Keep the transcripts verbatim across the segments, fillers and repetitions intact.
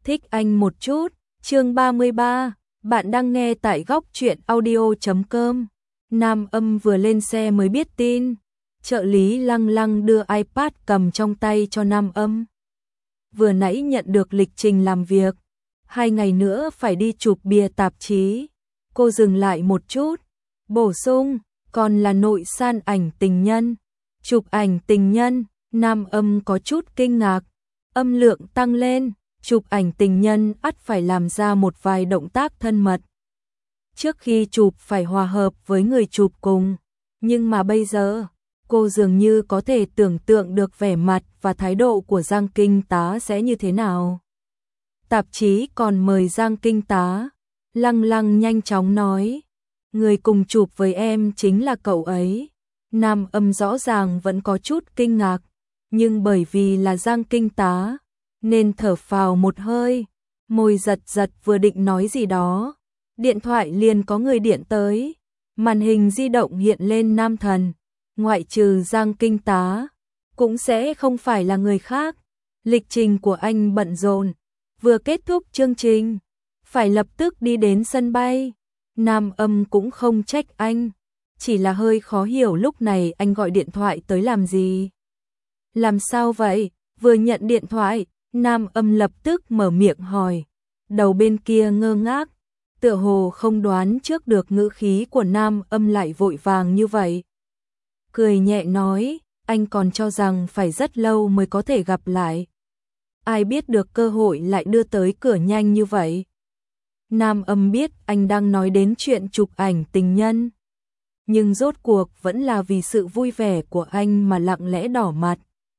Thích anh một chút, chương ba mươi ba, bạn đang nghe tại góc truyện audio chấm com. Nam Âm vừa lên xe mới biết tin, trợ lý Lăng Lăng đưa iPad cầm trong tay cho Nam Âm. Vừa nãy nhận được lịch trình làm việc, hai ngày nữa phải đi chụp bìa tạp chí. Cô dừng lại một chút, bổ sung, còn là nội san ảnh tình nhân. Chụp ảnh tình nhân, Nam Âm có chút kinh ngạc, âm lượng tăng lên. Chụp ảnh tình nhân ắt phải làm ra một vài động tác thân mật. Trước khi chụp phải hòa hợp với người chụp cùng, nhưng mà bây giờ, cô dường như có thể tưởng tượng được vẻ mặt và thái độ của Giang Kinh Tá sẽ như thế nào. Tạp chí còn mời Giang Kinh Tá, Lăng Lăng nhanh chóng nói, người cùng chụp với em chính là cậu ấy. Nam Âm rõ ràng vẫn có chút kinh ngạc, nhưng bởi vì là Giang Kinh Tá, nên thở phào một hơi, môi giật giật vừa định nói gì đó. Điện thoại liền có người điện tới, màn hình di động hiện lên nam thần, ngoại trừ Giang Kinh Tá, cũng sẽ không phải là người khác. Lịch trình của anh bận rộn, vừa kết thúc chương trình, phải lập tức đi đến sân bay. Nam Âm cũng không trách anh, chỉ là hơi khó hiểu lúc này anh gọi điện thoại tới làm gì. Làm sao vậy? Vừa nhận điện thoại, Nam Âm lập tức mở miệng hỏi. Đầu bên kia ngơ ngác, tựa hồ không đoán trước được ngữ khí của Nam Âm lại vội vàng như vậy. Cười nhẹ nói, anh còn cho rằng phải rất lâu mới có thể gặp lại. Ai biết được cơ hội lại đưa tới cửa nhanh như vậy. Nam Âm biết anh đang nói đến chuyện chụp ảnh tình nhân, nhưng rốt cuộc vẫn là vì sự vui vẻ của anh mà lặng lẽ đỏ mặt.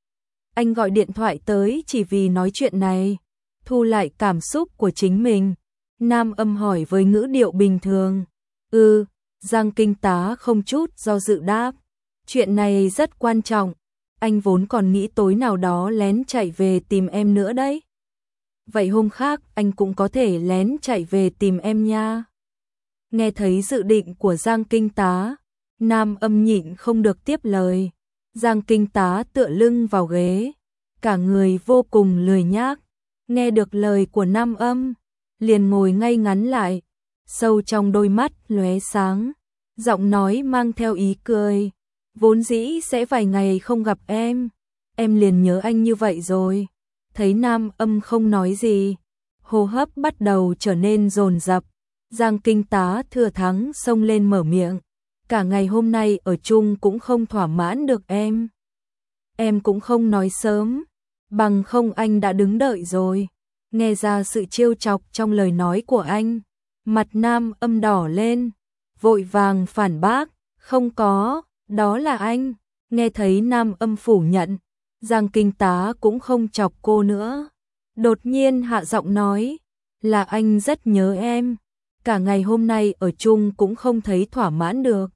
Anh gọi điện thoại tới chỉ vì nói chuyện này. Thu lại cảm xúc của chính mình, Nam Âm hỏi với ngữ điệu bình thường. Ừ, Giang Kinh Tá không chút do dự đáp. Chuyện này rất quan trọng, anh vốn còn nghĩ tối nào đó lén chạy về tìm em nữa đấy. Vậy hôm khác anh cũng có thể lén chạy về tìm em nha. Nghe thấy dự định của Giang Kinh Tá, Nam Âm nhịn không được tiếp lời. Giang Kinh Tá tựa lưng vào ghế, cả người vô cùng lười nhác. Nghe được lời của Nam Âm, liền ngồi ngay ngắn lại, sâu trong đôi mắt lóe sáng, giọng nói mang theo ý cười. Vốn dĩ sẽ vài ngày không gặp em, em liền nhớ anh như vậy rồi. Thấy Nam Âm không nói gì, hô hấp bắt đầu trở nên dồn dập. Giang Kinh Tá thừa thắng xông lên mở miệng. Cả ngày hôm nay ở chung cũng không thỏa mãn được em. Em cũng không nói sớm, bằng không anh đã đứng đợi rồi. Nghe ra sự trêu chọc trong lời nói của anh, mặt Nam Âm đỏ lên, vội vàng phản bác, không có, đó là anh. Nghe thấy Nam Âm phủ nhận, Giang Kinh Tá cũng không chọc cô nữa. Đột nhiên hạ giọng nói, là anh rất nhớ em, cả ngày hôm nay ở chung cũng không thấy thỏa mãn được.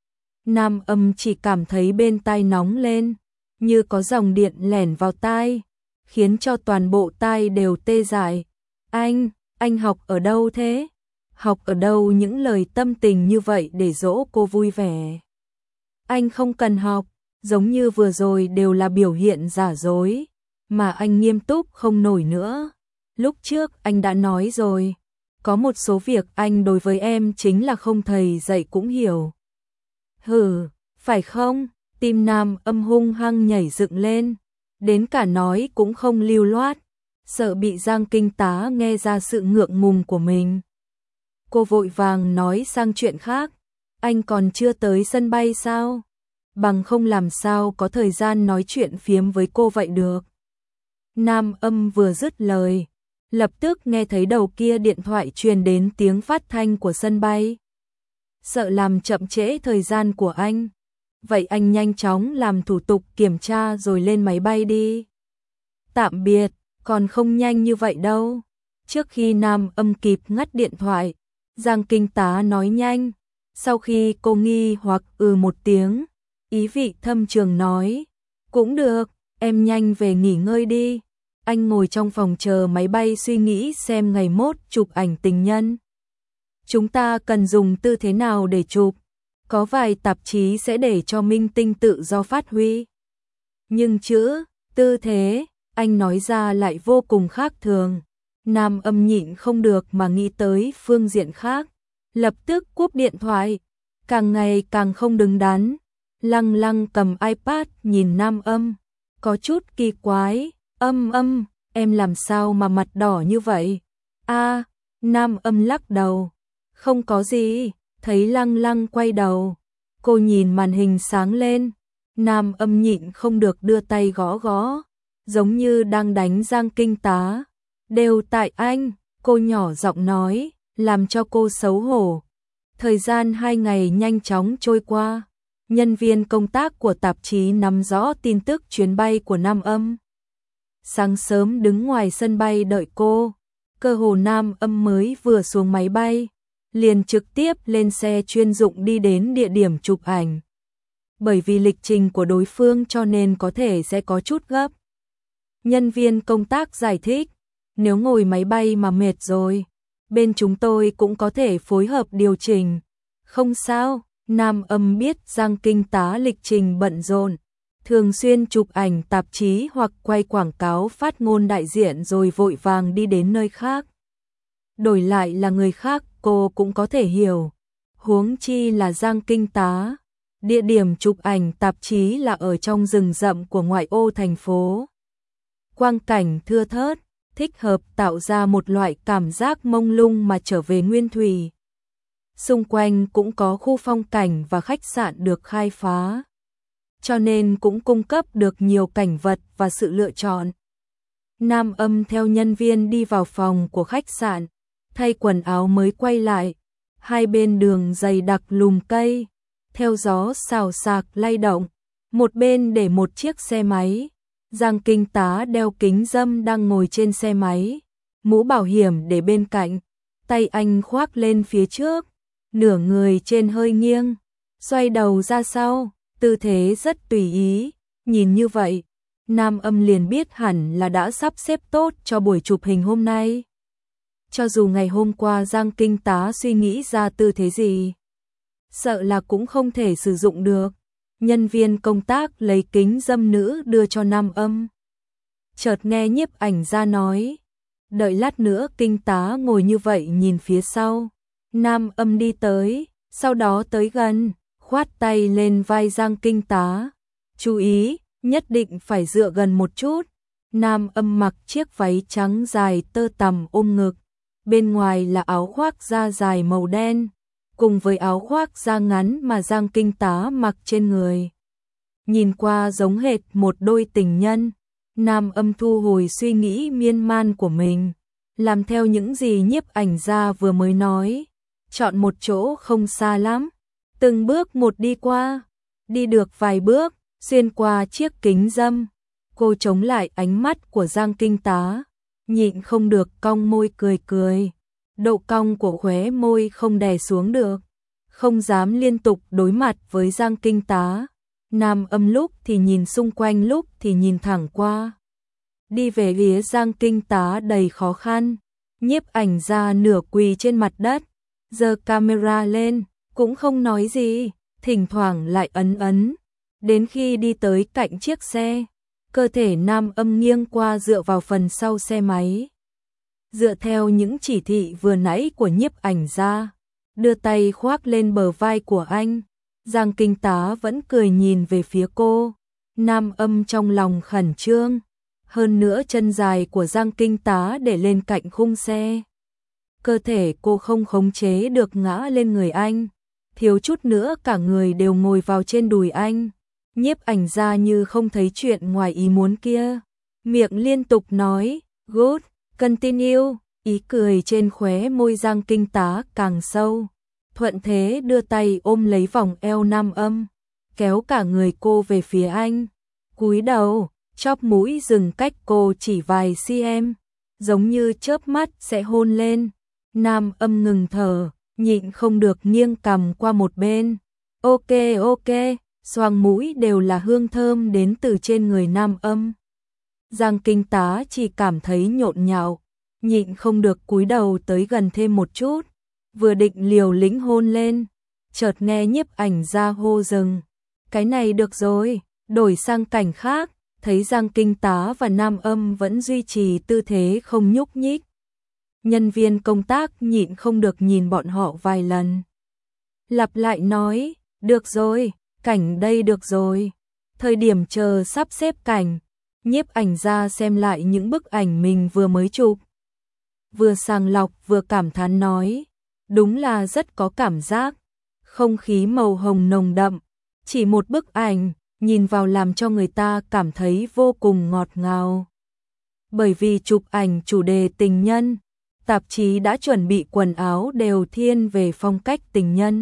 Nam Âm chỉ cảm thấy bên tai nóng lên, như có dòng điện lẻn vào tai, khiến cho toàn bộ tai đều tê dại. Anh, anh học ở đâu thế? Học ở đâu những lời tâm tình như vậy để dỗ cô vui vẻ? Anh không cần học, giống như vừa rồi đều là biểu hiện giả dối, mà anh nghiêm túc không nổi nữa. Lúc trước anh đã nói rồi, có một số việc anh đối với em chính là không thầy dạy cũng hiểu. Hừ, phải không? Tim Nam Âm hung hăng nhảy dựng lên, đến cả nói cũng không lưu loát, sợ bị Giang Kinh Tá nghe ra sự ngượng ngùng của mình. Cô vội vàng nói sang chuyện khác, anh còn chưa tới sân bay sao? Bằng không làm sao có thời gian nói chuyện phiếm với cô vậy được. Nam Âm vừa dứt lời, lập tức nghe thấy đầu kia điện thoại truyền đến tiếng phát thanh của sân bay. Sợ làm chậm trễ thời gian của anh, vậy anh nhanh chóng làm thủ tục kiểm tra rồi lên máy bay đi. Tạm biệt, còn không nhanh như vậy đâu. Trước khi Nam Âm kịp ngắt điện thoại, Giang Kinh Tá nói nhanh. Sau khi cô nghi hoặc ừ một tiếng, ý vị thâm trường nói, cũng được, em nhanh về nghỉ ngơi đi. Anh ngồi trong phòng chờ máy bay suy nghĩ xem ngày mốt chụp ảnh tình nhân. Chúng ta cần dùng tư thế nào để chụp? Có vài tạp chí sẽ để cho minh tinh tự do phát huy. Nhưng chữ, tư thế, anh nói ra lại vô cùng khác thường. Nam Âm nhịn không được mà nghĩ tới phương diện khác, lập tức cúp điện thoại, càng ngày càng không đứng đắn. Lăng Lăng cầm iPad nhìn Nam Âm, có chút kỳ quái, Âm Âm, em làm sao mà mặt đỏ như vậy? A, Nam Âm lắc đầu, không có gì, thấy Lăng Lăng quay đầu, cô nhìn màn hình sáng lên, Nam Âm nhịn không được đưa tay gõ gõ, giống như đang đánh Giang Kinh Tá. Đều tại anh, cô nhỏ giọng nói, làm cho cô xấu hổ. Thời gian hai ngày nhanh chóng trôi qua, nhân viên công tác của tạp chí nắm rõ tin tức chuyến bay của Nam Âm. Sáng sớm đứng ngoài sân bay đợi cô, cơ hồ Nam Âm mới vừa xuống máy bay, liền trực tiếp lên xe chuyên dụng đi đến địa điểm chụp ảnh. Bởi vì lịch trình của đối phương cho nên có thể sẽ có chút gấp. Nhân viên công tác giải thích, nếu ngồi máy bay mà mệt rồi, bên chúng tôi cũng có thể phối hợp điều chỉnh. Không sao, Nam Âm biết Giang Kinh Tá lịch trình bận rộn, thường xuyên chụp ảnh tạp chí hoặc quay quảng cáo phát ngôn đại diện rồi vội vàng đi đến nơi khác. Đổi lại là người khác cô cũng có thể hiểu, huống chi là Giang Kinh Tá. Địa điểm chụp ảnh tạp chí là ở trong rừng rậm của ngoại ô thành phố. Quang cảnh thưa thớt, thích hợp tạo ra một loại cảm giác mông lung mà trở về nguyên thủy. Xung quanh cũng có khu phong cảnh và khách sạn được khai phá, cho nên cũng cung cấp được nhiều cảnh vật và sự lựa chọn. Nam Âm theo nhân viên đi vào phòng của khách sạn, thay quần áo mới quay lại, hai bên đường dày đặc lùm cây, theo gió xào xạc lay động, một bên để một chiếc xe máy. Giang Kinh Tá đeo kính râm đang ngồi trên xe máy, mũ bảo hiểm để bên cạnh, tay anh khoác lên phía trước, nửa người trên hơi nghiêng, xoay đầu ra sau, tư thế rất tùy ý, nhìn như vậy, Nam Âm liền biết hẳn là đã sắp xếp tốt cho buổi chụp hình hôm nay. Cho dù ngày hôm qua Giang Kinh Tá suy nghĩ ra tư thế gì, sợ là cũng không thể sử dụng được. Nhân viên công tác lấy kính râm nữ đưa cho Nam Âm. Chợt nghe nhiếp ảnh ra nói, đợi lát nữa Kinh Tá ngồi như vậy nhìn phía sau. Nam Âm đi tới, sau đó tới gần, khoát tay lên vai Giang Kinh Tá. Chú ý, nhất định phải dựa gần một chút. Nam Âm mặc chiếc váy trắng dài tơ tằm ôm ngực, bên ngoài là áo khoác da dài màu đen, cùng với áo khoác da ngắn mà Giang Kinh Tá mặc trên người. Nhìn qua giống hệt một đôi tình nhân. Nam Âm thu hồi suy nghĩ miên man của mình, làm theo những gì nhiếp ảnh gia vừa mới nói, chọn một chỗ không xa lắm, từng bước một đi qua, đi được vài bước, xuyên qua chiếc kính râm, cô chống lại ánh mắt của Giang Kinh Tá, nhịn không được cong môi cười cười. Độ cong của khóe môi không đè xuống được, không dám liên tục đối mặt với Giang Kinh Tá. Nam Âm lúc thì nhìn xung quanh lúc thì nhìn thẳng qua. Đi về phía Giang Kinh Tá đầy khó khăn, nhiếp ảnh ra nửa quỳ trên mặt đất, giơ camera lên, cũng không nói gì, thỉnh thoảng lại ấn ấn. Đến khi đi tới cạnh chiếc xe, cơ thể Nam Âm nghiêng qua dựa vào phần sau xe máy. Dựa theo những chỉ thị vừa nãy của nhiếp ảnh gia, đưa tay khoác lên bờ vai của anh, Giang Kinh Tá vẫn cười nhìn về phía cô. Nam Âm trong lòng khẩn trương, hơn nữa chân dài của Giang Kinh Tá để lên cạnh khung xe. Cơ thể cô không khống chế được ngã lên người anh, thiếu chút nữa cả người đều ngồi vào trên đùi anh. Nhiếp ảnh gia như không thấy chuyện ngoài ý muốn kia, miệng liên tục nói, good, continue, ý cười trên khóe môi Giang Kinh Tá càng sâu. Thuận thế đưa tay ôm lấy vòng eo Nam Âm, kéo cả người cô về phía anh. Cúi đầu, chóp mũi dừng cách cô chỉ vài cm, giống như chớp mắt sẽ hôn lên. Nam Âm ngừng thở, nhịn không được nghiêng cằm qua một bên. Ok ok, xoang mũi đều là hương thơm đến từ trên người Nam Âm. Giang Kinh Tá chỉ cảm thấy nhộn nhạo, nhịn không được cúi đầu tới gần thêm một chút, vừa định liều lĩnh hôn lên, chợt nghe nhiếp ảnh gia hô dừng. Cái này được rồi, đổi sang cảnh khác, thấy Giang Kinh Tá và Nam Âm vẫn duy trì tư thế không nhúc nhích, Nhân viên công tác nhịn không được nhìn bọn họ vài lần. Lặp lại nói, được rồi, cảnh đây được rồi. Thời điểm chờ sắp xếp cảnh, nhiếp ảnh ra xem lại những bức ảnh mình vừa mới chụp. Vừa sàng lọc vừa cảm thán nói, đúng là rất có cảm giác. Không khí màu hồng nồng đậm, chỉ một bức ảnh, nhìn vào làm cho người ta cảm thấy vô cùng ngọt ngào. Bởi vì chụp ảnh chủ đề tình nhân, tạp chí đã chuẩn bị quần áo đều thiên về phong cách tình nhân.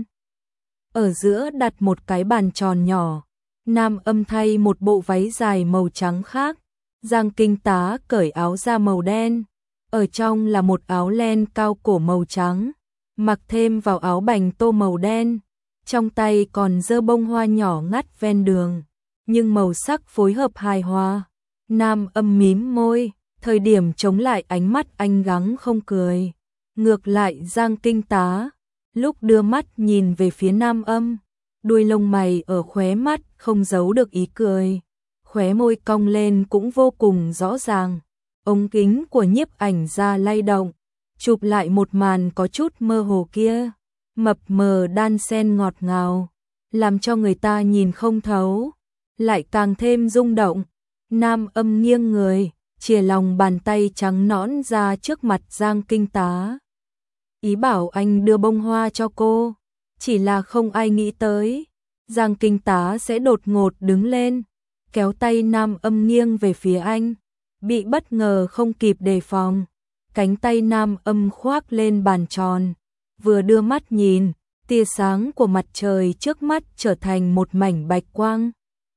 Ở giữa đặt một cái bàn tròn nhỏ, Nam Âm thay một bộ váy dài màu trắng khác, Giang Kinh Tá cởi áo da màu đen, ở trong là một áo len cao cổ màu trắng, mặc thêm vào áo bành tô màu đen, trong tay còn giơ bông hoa nhỏ ngắt ven đường, nhưng màu sắc phối hợp hài hòa. Nam Âm mím môi, thời điểm chống lại ánh mắt anh gắng không cười. Ngược lại Giang Kinh Tá, lúc đưa mắt nhìn về phía Nam Âm, đuôi lông mày ở khóe mắt không giấu được ý cười, khóe môi cong lên cũng vô cùng rõ ràng. Ống kính của nhiếp ảnh ra lay động, chụp lại một màn có chút mơ hồ kia, mập mờ đan xen ngọt ngào, làm cho người ta nhìn không thấu, lại càng thêm rung động. Nam Âm nghiêng người, chìa lòng bàn tay trắng nõn ra trước mặt Giang Kinh Tá, ý bảo anh đưa bông hoa cho cô, chỉ là không ai nghĩ tới Giang Kinh Tá sẽ đột ngột đứng lên, kéo tay Nam Âm nghiêng về phía anh, bị bất ngờ không kịp đề phòng, cánh tay Nam Âm khoác lên bàn tròn, vừa đưa mắt nhìn, tia sáng của mặt trời trước mắt trở thành một mảnh bạch quang,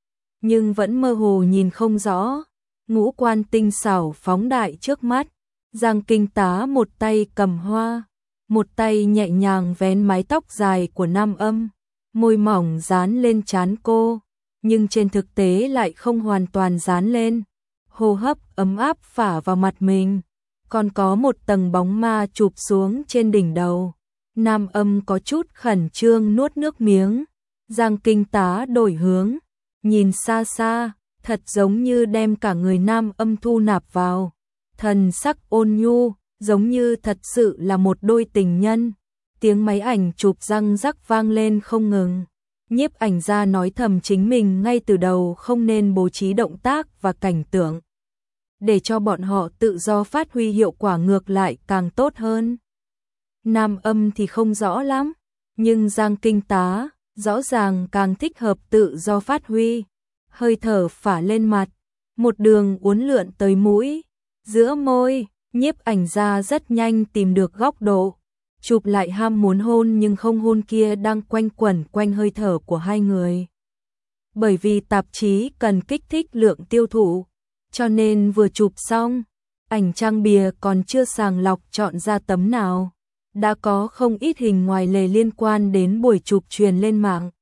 nhưng vẫn mơ hồ nhìn không rõ, ngũ quan tinh xảo phóng đại trước mắt. Giang Kinh Tá một tay cầm hoa, một tay nhẹ nhàng vén mái tóc dài của Nam Âm, môi mỏng dán lên trán cô, nhưng trên thực tế lại không hoàn toàn dán lên, hô hấp ấm áp phả vào mặt mình, còn có một tầng bóng ma chụp xuống trên đỉnh đầu. Nam Âm có chút khẩn trương nuốt nước miếng, Giang Kinh Tá đổi hướng, nhìn xa xa, thật giống như đem cả người Nam Âm thu nạp vào, thần sắc ôn nhu, giống như thật sự là một đôi tình nhân. Tiếng máy ảnh chụp răng rắc vang lên không ngừng. Nhiếp ảnh ra nói thầm chính mình ngay từ đầu không nên bố trí động tác và cảnh tượng, để cho bọn họ tự do phát huy hiệu quả ngược lại càng tốt hơn. Nam Âm thì không rõ lắm, nhưng Giang Kinh Tá rõ ràng càng thích hợp tự do phát huy. Hơi thở phả lên mặt, một đường uốn lượn tới mũi, giữa môi, nhiếp ảnh ra rất nhanh tìm được góc độ, chụp lại ham muốn hôn nhưng không hôn kia đang quanh quẩn quanh hơi thở của hai người. Bởi vì tạp chí cần kích thích lượng tiêu thụ, cho nên vừa chụp xong, ảnh trang bìa còn chưa sàng lọc chọn ra tấm nào, đã có không ít hình ngoài lề liên quan đến buổi chụp truyền lên mạng.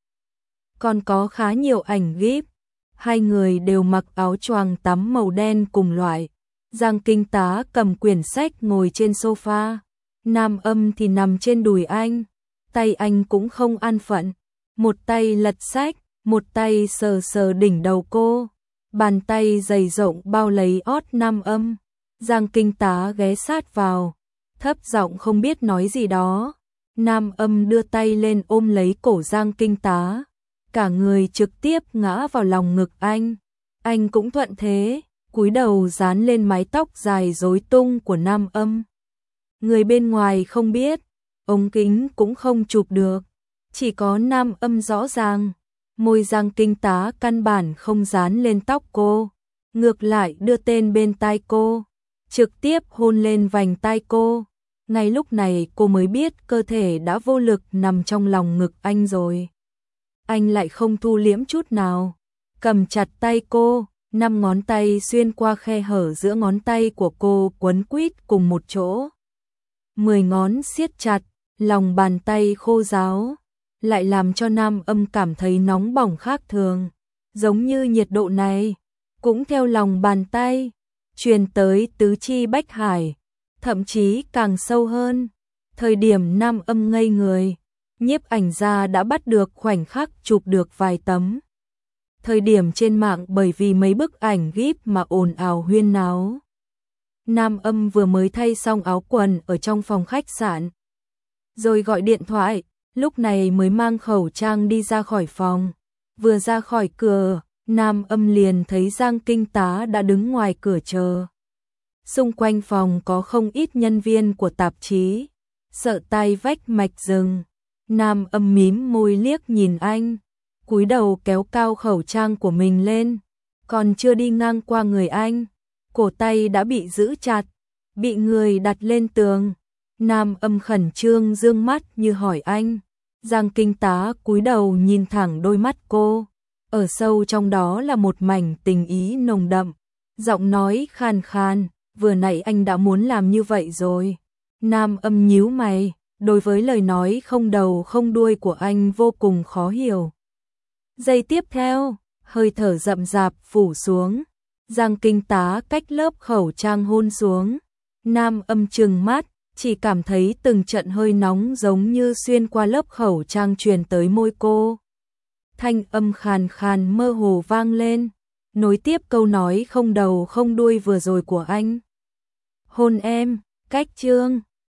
Còn có khá nhiều ảnh gíp, hai người đều mặc áo choàng tắm màu đen cùng loại. Giang Kinh Tá cầm quyển sách ngồi trên sofa, Nam Âm thì nằm trên đùi anh, tay anh cũng không an phận, một tay lật sách, một tay sờ sờ đỉnh đầu cô, bàn tay dày rộng bao lấy ót Nam Âm. Giang Kinh Tá ghé sát vào, thấp giọng không biết nói gì đó. Nam Âm đưa tay lên ôm lấy cổ Giang Kinh Tá, cả người trực tiếp ngã vào lòng ngực anh. Anh cũng thuận thế, cúi đầu dán lên mái tóc dài rối tung của Nam Âm. Người bên ngoài không biết, ống kính cũng không chụp được, chỉ có Nam Âm rõ ràng. Môi Giang Kinh Tá căn bản không dán lên tóc cô, ngược lại đưa tên bên tai cô, trực tiếp hôn lên vành tai cô. Ngay lúc này cô mới biết cơ thể đã vô lực nằm trong lòng ngực anh rồi. Anh lại không thu liễm chút nào, cầm chặt tay cô, năm ngón tay xuyên qua khe hở giữa ngón tay của cô quấn quýt cùng một chỗ. Mười ngón siết chặt, lòng bàn tay khô ráo, lại làm cho Nam Âm cảm thấy nóng bỏng khác thường, giống như nhiệt độ này cũng theo lòng bàn tay truyền tới tứ chi bách hải, thậm chí càng sâu hơn. Thời điểm Nam Âm ngây người, nhiếp ảnh gia đã bắt được khoảnh khắc chụp được vài tấm. Thời điểm trên mạng bởi vì mấy bức ảnh gíp mà ồn ào huyên náo. Nam Âm vừa mới thay xong áo quần ở trong phòng khách sạn, rồi gọi điện thoại, lúc này mới mang khẩu trang đi ra khỏi phòng. Vừa ra khỏi cửa, Nam Âm liền thấy Giang Kinh Tá đã đứng ngoài cửa chờ. Xung quanh phòng có không ít nhân viên của tạp chí, sợ tay vách mạch rừng. Nam Âm mím môi liếc nhìn anh, cúi đầu kéo cao khẩu trang của mình lên, còn chưa đi ngang qua người anh, cổ tay đã bị giữ chặt, bị người đặt lên tường. Nam Âm khẩn trương dương mắt như hỏi anh. Giang Kinh Tá cúi đầu nhìn thẳng đôi mắt cô, ở sâu trong đó là một mảnh tình ý nồng đậm, giọng nói khàn khàn, vừa nãy anh đã muốn làm như vậy rồi. Nam Âm nhíu mày, đối với lời nói không đầu không đuôi của anh vô cùng khó hiểu. Giây tiếp theo, hơi thở rậm rạp phủ xuống, Giang Kinh Tá cách lớp khẩu trang hôn xuống. Nam Âm trừng mắt, chỉ cảm thấy từng trận hơi nóng giống như xuyên qua lớp khẩu trang truyền tới môi cô. Thanh âm khàn khàn mơ hồ vang lên, nối tiếp câu nói không đầu không đuôi vừa rồi của anh. Hôn em, cách chương